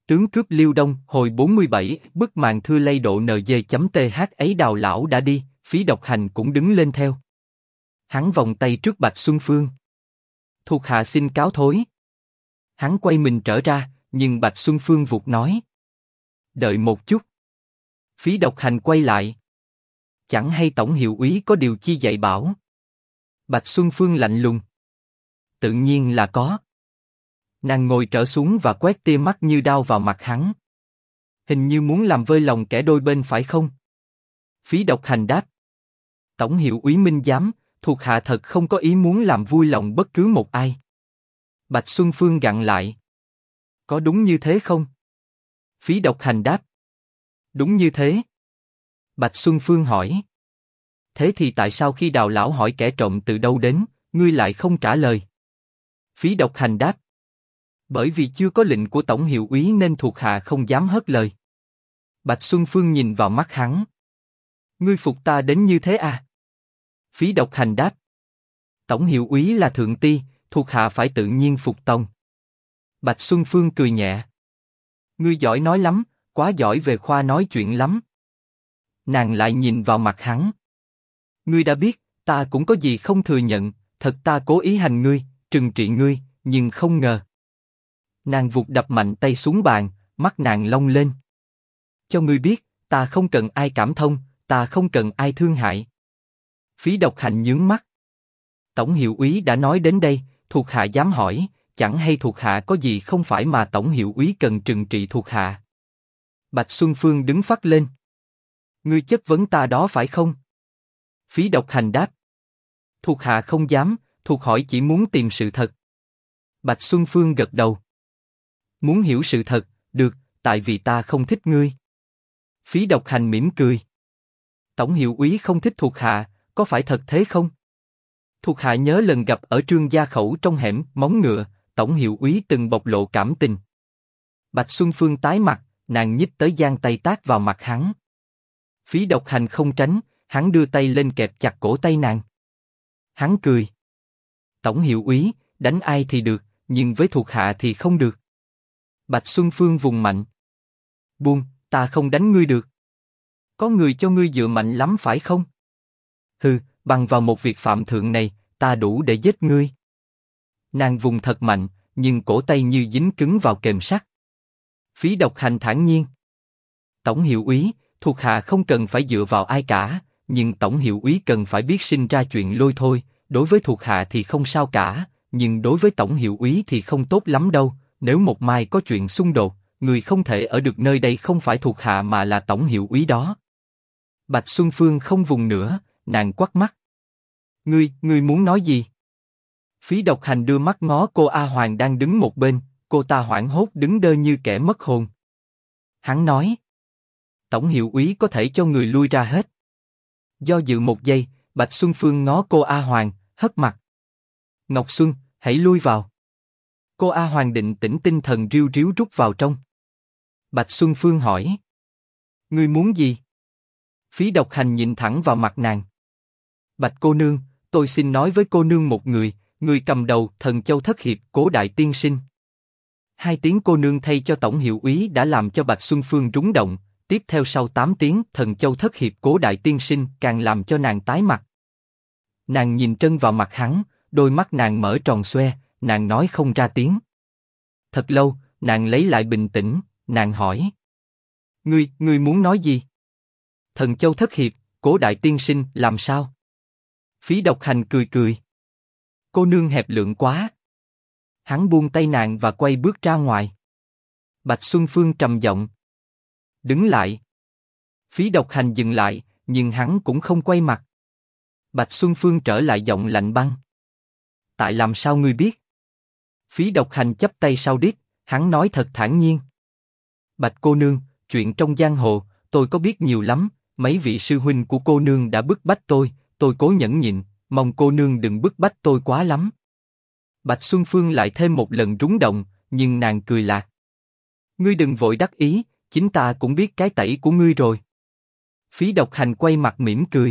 Tướng cướp Liêu Đông, hồi 47, bức màn thưa lay độ NG.th ấy Đào lão đã đi, Phí Độc Hành cũng đứng lên theo. Hắn vòng tay trước Bạch Xuân Phương. Thuộc hạ xin cáo thối. Hắn quay mình trở ra, nhưng Bạch Xuân Phương vụt nói. Đợi một chút. Phí Độc Hành quay lại. Chẳng hay tổng hiệu úy có điều chi dạy bảo. Bạch Xuân Phương lạnh lùng. Tự nhiên là có. Nàng ngồi trở xuống và quét tia mắt như đao vào mặt hắn. Hình như muốn làm vơi lòng kẻ đôi bên phải không? Phí Độc Hành đáp. Tổng hiệu úy minh giám, thuộc hạ thật không có ý muốn làm vui lòng bất cứ một ai. Bạch Xuân Phương gặn lại. Có đúng như thế không? Phí Độc Hành đáp. Đúng như thế. Bạch Xuân Phương hỏi. Thế thì tại sao khi Đào lão hỏi kẻ trộm từ đâu đến, ngươi lại không trả lời? Phí Độc Hành đáp. Bởi vì chưa có lệnh của tổng hiệu úy nên thuộc hạ không dám hất lời. Bạch Xuân Phương nhìn vào mắt hắn. Ngươi phục ta đến như thế à? Phí Độc Hành đáp. Tổng hiệu úy là thượng ti, thuộc hạ phải tự nhiên phục tòng. Bạch Xuân Phương cười nhẹ. Ngươi giỏi nói lắm, quá giỏi về khoa nói chuyện lắm. Nàng lại nhìn vào mặt hắn. Ngươi đã biết, ta cũng có gì không thừa nhận, thật ta cố ý hành ngươi, trừng trị ngươi, nhưng không ngờ. Nàng vụt đập mạnh tay xuống bàn, mắt nàng long lên. Cho ngươi biết, ta không cần ai cảm thông, ta không cần ai thương hại. Phí Độc Hành nhướng mắt. Tổng hiệu úy đã nói đến đây, thuộc hạ dám hỏi, chẳng hay thuộc hạ có gì không phải mà tổng hiệu úy cần trừng trị thuộc hạ. Bạch Xuân Phương đứng phắt lên. Ngươi chất vấn ta đó phải không? Phí Độc Hành đáp. Thuộc hạ không dám, thuộc hỏi chỉ muốn tìm sự thật. Bạch Xuân Phương gật đầu. Muốn hiểu sự thật, được, tại vì ta không thích ngươi. Phí Độc Hành mỉm cười. Tổng hiệu úy không thích thuộc hạ, có phải thật thế không? Thuộc hạ nhớ lần gặp ở Trương Gia Khẩu trong hẻm Móng Ngựa, tổng hiệu úy từng bộc lộ cảm tình. Bạch Xuân Phương tái mặt, nàng nhích tới giang tay tát vào mặt hắn. Phí Độc Hành không tránh, hắn đưa tay lên kẹp chặt cổ tay nàng. Hắn cười. Tổng hiệu úy, đánh ai thì được, nhưng với thuộc hạ thì không được. Bạch Xuân Phương vùng mạnh. Buông, ta không đánh ngươi được. Có người cho ngươi dựa mạnh lắm phải không? Hừ, bằng vào một việc phạm thượng này, ta đủ để giết ngươi. Nàng vùng thật mạnh, nhưng cổ tay như dính cứng vào kềm sắt. Phí Độc Hành thản nhiên. Tổng hiệu úy, thuộc hạ không cần phải dựa vào ai cả, nhưng tổng hiệu úy cần phải biết sinh ra chuyện lôi thôi. Đối với thuộc hạ thì không sao cả, nhưng đối với tổng hiệu úy thì không tốt lắm đâu. Nếu một mai có chuyện xung đột, người không thể ở được nơi đây không phải thuộc hạ mà là tổng hiệu úy đó. Bạch Xuân Phương không vùng nữa, nàng quắt mắt. Ngươi muốn nói gì? Phí Độc Hành đưa mắt ngó cô A Hoàng đang đứng một bên, cô ta hoảng hốt đứng đơ như kẻ mất hồn. Hắn nói. Tổng hiệu úy có thể cho người lui ra hết. Do dự một giây, Bạch Xuân Phương ngó cô A Hoàng, hất mặt. Ngọc Xuân, hãy lui vào. Cô A Hoàng định tĩnh tinh thần riu riu rút vào trong. Bạch Xuân Phương hỏi. Ngươi muốn gì? Phí Độc Hành nhìn thẳng vào mặt nàng. Bạch cô nương, tôi xin nói với cô nương một người cầm đầu Thần Châu Thất Hiệp Cố Đại Tiên Sinh. Hai tiếng cô nương thay cho tổng hiệu úy đã làm cho Bạch Xuân Phương rúng động, tiếp theo sau 8 tiếng Thần Châu Thất Hiệp Cố Đại Tiên Sinh càng làm cho nàng tái mặt. Nàng nhìn trân vào mặt hắn, đôi mắt nàng mở tròn xoe, nàng nói không ra tiếng. Thật lâu, nàng lấy lại bình tĩnh, nàng hỏi. Ngươi muốn nói gì? Thần Châu Thất Hiệp, Cố Đại Tiên Sinh làm sao? Phí Độc Hành cười cười. Cô nương hẹp lượng quá. Hắn buông tay nàng và quay bước ra ngoài. Bạch Xuân Phương trầm giọng. Đứng lại. Phí Độc Hành dừng lại, nhưng hắn cũng không quay mặt. Bạch Xuân Phương trở lại giọng lạnh băng. Tại làm sao ngươi biết? Phí Độc Hành chắp tay sau đít, hắn nói thật thản nhiên. Bạch cô nương, chuyện trong giang hồ, tôi có biết nhiều lắm, mấy vị sư huynh của cô nương đã bức bách tôi cố nhẫn nhịn, mong cô nương đừng bức bách tôi quá lắm. Bạch Xuân Phương lại thêm một lần rúng động, nhưng nàng cười lạc. Ngươi đừng vội đắc ý, chính ta cũng biết cái tẩy của ngươi rồi. Phí Độc Hành quay mặt mỉm cười.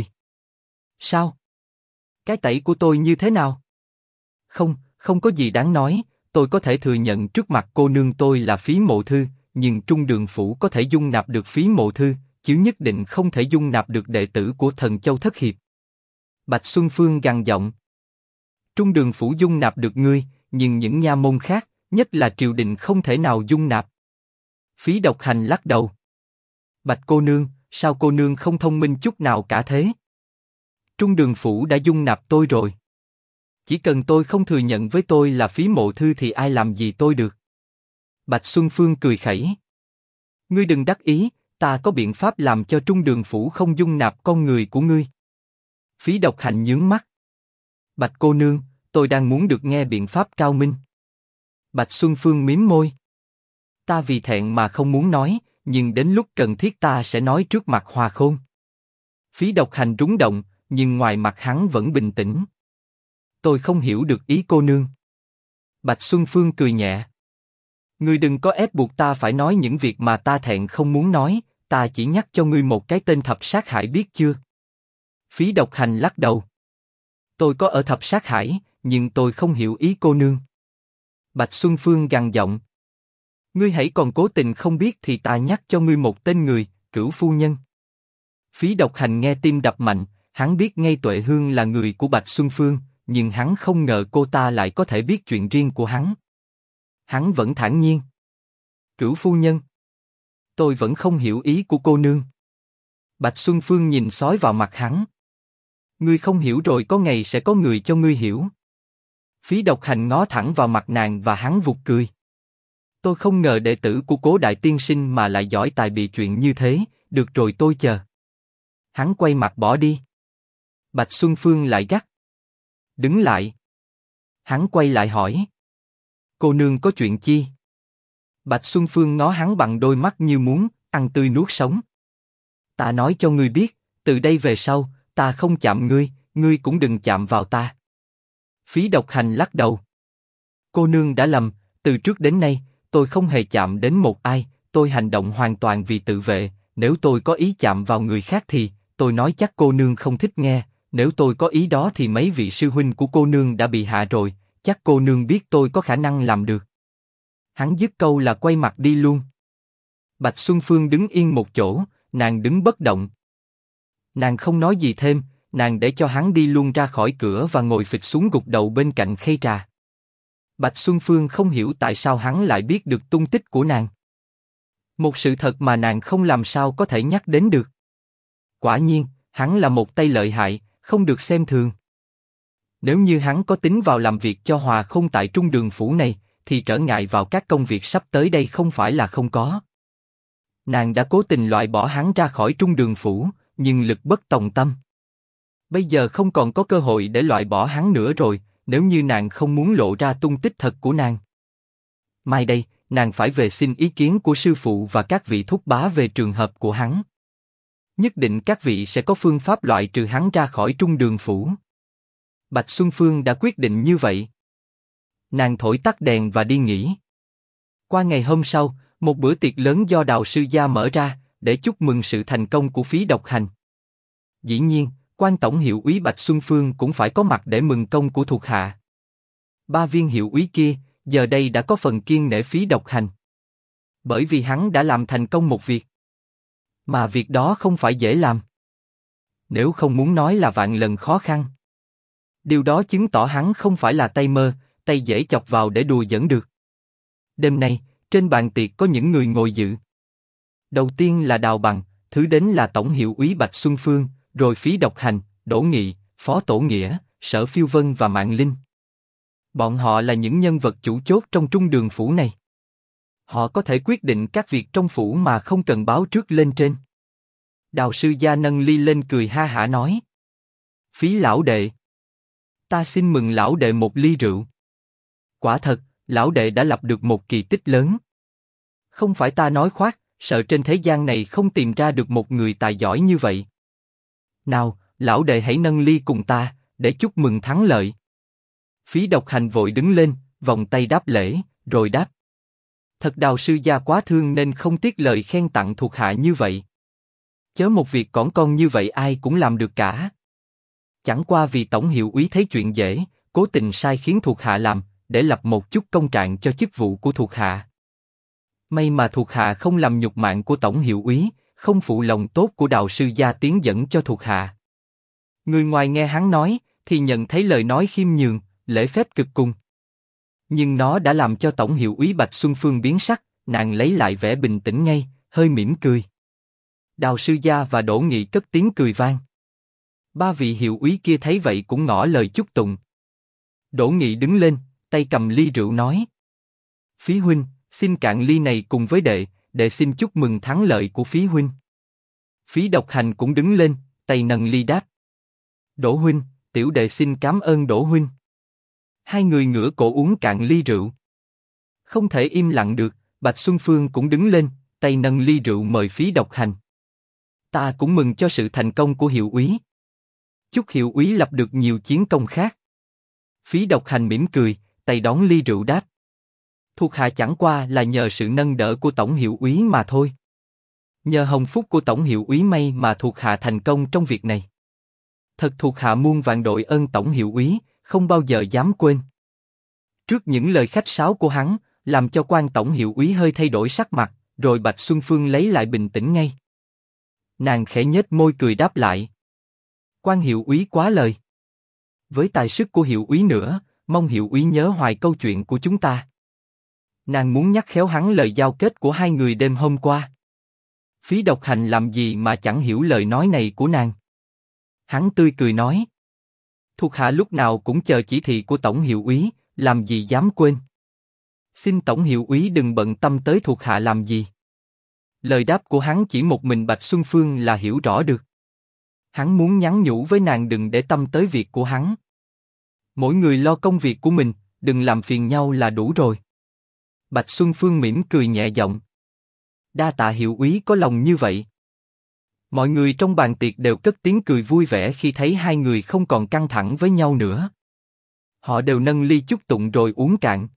Sao? Cái tẩy của tôi như thế nào? Không có gì đáng nói, tôi có thể thừa nhận trước mặt cô nương tôi là Phí Mộ Thư, nhưng Trung Đường Phủ có thể dung nạp được Phí Mộ Thư, chứ nhất định không thể dung nạp được đệ tử của Thần Châu Thất Hiệp. Bạch Xuân Phương gằn giọng. Trung Đường Phủ dung nạp được ngươi, nhưng những nha môn khác, nhất là triều đình không thể nào dung nạp. Phí Độc Hành lắc đầu. Bạch cô nương, sao cô nương không thông minh chút nào cả thế? Trung Đường Phủ đã dung nạp tôi rồi. Chỉ cần tôi không thừa nhận với tôi là Phí Mộ Thư thì ai làm gì tôi được. Bạch Xuân Phương cười khẩy. Ngươi đừng đắc ý, ta có biện pháp làm cho Trung Đường Phủ không dung nạp con người của ngươi. Phí Độc Hành nhướng mắt. Bạch cô nương, tôi đang muốn được nghe biện pháp cao minh. Bạch Xuân Phương mím môi. Ta vì thẹn mà không muốn nói, nhưng đến lúc cần thiết ta sẽ nói trước mặt Hòa Khôn. Phí Độc Hành rúng động, nhưng ngoài mặt hắn vẫn bình tĩnh. Tôi không hiểu được ý cô nương. Bạch Xuân Phương cười nhẹ. Ngươi đừng có ép buộc ta phải nói những việc mà ta thẹn không muốn nói, ta chỉ nhắc cho ngươi một cái tên Thập Sát Hải biết chưa? Phí Độc Hành lắc đầu. Tôi có ở Thập Sát Hải, nhưng tôi không hiểu ý cô nương. Bạch Xuân Phương gằn giọng. Ngươi hãy còn cố tình không biết thì ta nhắc cho ngươi một tên người, Cửu phu nhân. Phí Độc Hành nghe tim đập mạnh, hắn biết ngay Tuệ Hương là người của Bạch Xuân Phương, nhưng hắn không ngờ cô ta lại có thể biết chuyện riêng của hắn. Hắn vẫn thản nhiên. Cửu phu nhân. Tôi vẫn không hiểu ý của cô nương. Bạch Xuân Phương nhìn sói vào mặt hắn. Ngươi không hiểu rồi có ngày sẽ có người cho ngươi hiểu. Phí Độc Hành ngó thẳng vào mặt nàng và hắn vụt cười. Tôi không ngờ đệ tử của Cố đại tiên sinh mà lại giỏi tài bịa chuyện như thế, được rồi tôi chờ. Hắn quay mặt bỏ đi. Bạch Xuân Phương lại gắt. Đứng lại. Hắn quay lại hỏi. Cô nương có chuyện chi? Bạch Xuân Phương ngó hắn bằng đôi mắt như muốn ăn tươi nuốt sống. Ta nói cho ngươi biết, từ đây về sau, ta không chạm ngươi, ngươi cũng đừng chạm vào ta. Phí Độc Hành lắc đầu. Cô nương đã lầm, từ trước đến nay, tôi không hề chạm đến một ai, tôi hành động hoàn toàn vì tự vệ, nếu tôi có ý chạm vào người khác thì, tôi nói chắc cô nương không thích nghe, nếu tôi có ý đó thì mấy vị sư huynh của cô nương đã bị hạ rồi, chắc cô nương biết tôi có khả năng làm được. Hắn dứt câu là quay mặt đi luôn. Bạch Xuân Phương đứng yên một chỗ, nàng đứng bất động. Nàng không nói gì thêm, nàng để cho hắn đi luôn ra khỏi cửa và ngồi phịch xuống gục đầu bên cạnh khay trà. Bạch Xuân Phương không hiểu tại sao hắn lại biết được tung tích của nàng. Một sự thật mà nàng không làm sao có thể nhắc đến được. Quả nhiên, hắn là một tay lợi hại, không được xem thường. Nếu như hắn có tính vào làm việc cho Hòa Khôn tại Trung Đường Phủ này, thì trở ngại vào các công việc sắp tới đây không phải là không có. Nàng đã cố tình loại bỏ hắn ra khỏi Trung Đường Phủ, nhưng lực bất tòng tâm. Bây giờ không còn có cơ hội để loại bỏ hắn nữa rồi, nếu như nàng không muốn lộ ra tung tích thật của nàng. Mai đây, nàng phải về xin ý kiến của sư phụ và các vị thúc bá về trường hợp của hắn. Nhất định các vị sẽ có phương pháp loại trừ hắn ra khỏi Trung Đường Phủ. Bạch Xuân Phương đã quyết định như vậy. Nàng thổi tắt đèn và đi nghỉ. Qua ngày hôm sau, một bữa tiệc lớn do Đào sư gia mở ra, để chúc mừng sự thành công của Phí Độc Hành. Dĩ nhiên, quan tổng hiệu úy Bạch Xuân Phương cũng phải có mặt để mừng công của thuộc hạ. Ba viên hiệu úy kia, giờ đây đã có phần kiêng nể Phí Độc Hành. Bởi vì hắn đã làm thành công một việc. Mà việc đó không phải dễ làm. Nếu không muốn nói là vạn lần khó khăn. Điều đó chứng tỏ hắn không phải là tay mơ, tay dễ chọc vào để đùa giỡn được. Đêm nay, trên bàn tiệc có những người ngồi dự. Đầu tiên là Đào Bằng, thứ đến là tổng hiệu úy Bạch Xuân Phương, rồi Phí Độc Hành, Đỗ Nghị, Phó Tổ Nghĩa, Sở Phiêu Vân và Mạn Linh. Bọn họ là những nhân vật chủ chốt trong Trung Đường Phủ này. Họ có thể quyết định các việc trong phủ mà không cần báo trước lên trên. Đào sư gia nâng ly lên cười ha hả nói. Phí lão đệ. Ta xin mừng lão đệ một ly rượu. Quả thật, lão đệ đã lập được một kỳ tích lớn. Không phải ta nói khoác, sợ trên thế gian này không tìm ra được một người tài giỏi như vậy. Nào, lão đệ hãy nâng ly cùng ta, để chúc mừng thắng lợi. Phí Độc Hành vội đứng lên, vòng tay đáp lễ, rồi đáp. Thật Đào sư gia quá thương nên không tiếc lời khen tặng thuộc hạ như vậy. Chớ một việc cỏn con như vậy ai cũng làm được cả. Chẳng qua vì tổng hiệu úy thấy chuyện dễ, cố tình sai khiến thuộc hạ làm, để lập một chút công trạng cho chức vụ của thuộc hạ. May mà thuộc hạ không làm nhục mạng của tổng hiệu úy, không phụ lòng tốt của đạo sư gia tiến dẫn cho thuộc hạ. Người ngoài nghe hắn nói, thì nhận thấy lời nói khiêm nhường, lễ phép cực cùng. Nhưng nó đã làm cho tổng hiệu úy Bạch Xuân Phương biến sắc, nàng lấy lại vẻ bình tĩnh ngay, hơi mỉm cười. Đào sư gia và Đỗ Nghị cất tiếng cười vang. Ba vị hiệu úy kia thấy vậy cũng ngỏ lời chúc tụng. Đỗ Nghị đứng lên, tay cầm ly rượu nói: Phí huynh, xin cạn ly này cùng với đệ xin chúc mừng thắng lợi của Phí huynh. Phí Độc Hành cũng đứng lên, tay nâng ly đáp: Đỗ huynh, tiểu đệ xin cảm ơn Đỗ huynh. Hai người ngửa cổ uống cạn ly rượu. Không thể im lặng được, Bạch Xuân Phương cũng đứng lên, tay nâng ly rượu mời Phí Độc Hành. Ta cũng mừng cho sự thành công của hiệu úy. Chúc hiệu úy lập được nhiều chiến công khác. Phí Độc Hành mỉm cười, tay đón ly rượu đáp: Thuộc hạ chẳng qua là nhờ sự nâng đỡ của tổng hiệu úy mà thôi. Nhờ hồng phúc của tổng hiệu úy may mà thuộc hạ thành công trong việc này. Thật thuộc hạ muôn vạn đội ơn tổng hiệu úy, không bao giờ dám quên. Trước những lời khách sáo của hắn, làm cho quan tổng hiệu úy hơi thay đổi sắc mặt, rồi Bạch Xuân Phương lấy lại bình tĩnh ngay. Nàng khẽ nhếch môi cười đáp lại: Quan hiệu úy quá lời. Với tài sức của hiệu úy nữa, mong hiệu úy nhớ hoài câu chuyện của chúng ta. Nàng muốn nhắc khéo hắn lời giao kết của hai người đêm hôm qua. Phí Độc Hành làm gì mà chẳng hiểu lời nói này của nàng. Hắn tươi cười nói: Thuộc hạ lúc nào cũng chờ chỉ thị của tổng hiệu úy, làm gì dám quên. Xin tổng hiệu úy đừng bận tâm tới thuộc hạ làm gì. Lời đáp của hắn chỉ một mình Bạch Xuân Phương là hiểu rõ được. Hắn muốn nhắn nhủ với nàng đừng để tâm tới việc của hắn. Mỗi người lo công việc của mình, đừng làm phiền nhau là đủ rồi. Bạch Xuân Phương mỉm cười nhẹ giọng: Đa tạ hiệu úy có lòng như vậy. Mọi người trong bàn tiệc đều cất tiếng cười vui vẻ khi thấy hai người không còn căng thẳng với nhau nữa. Họ đều nâng ly chúc tụng rồi uống cạn,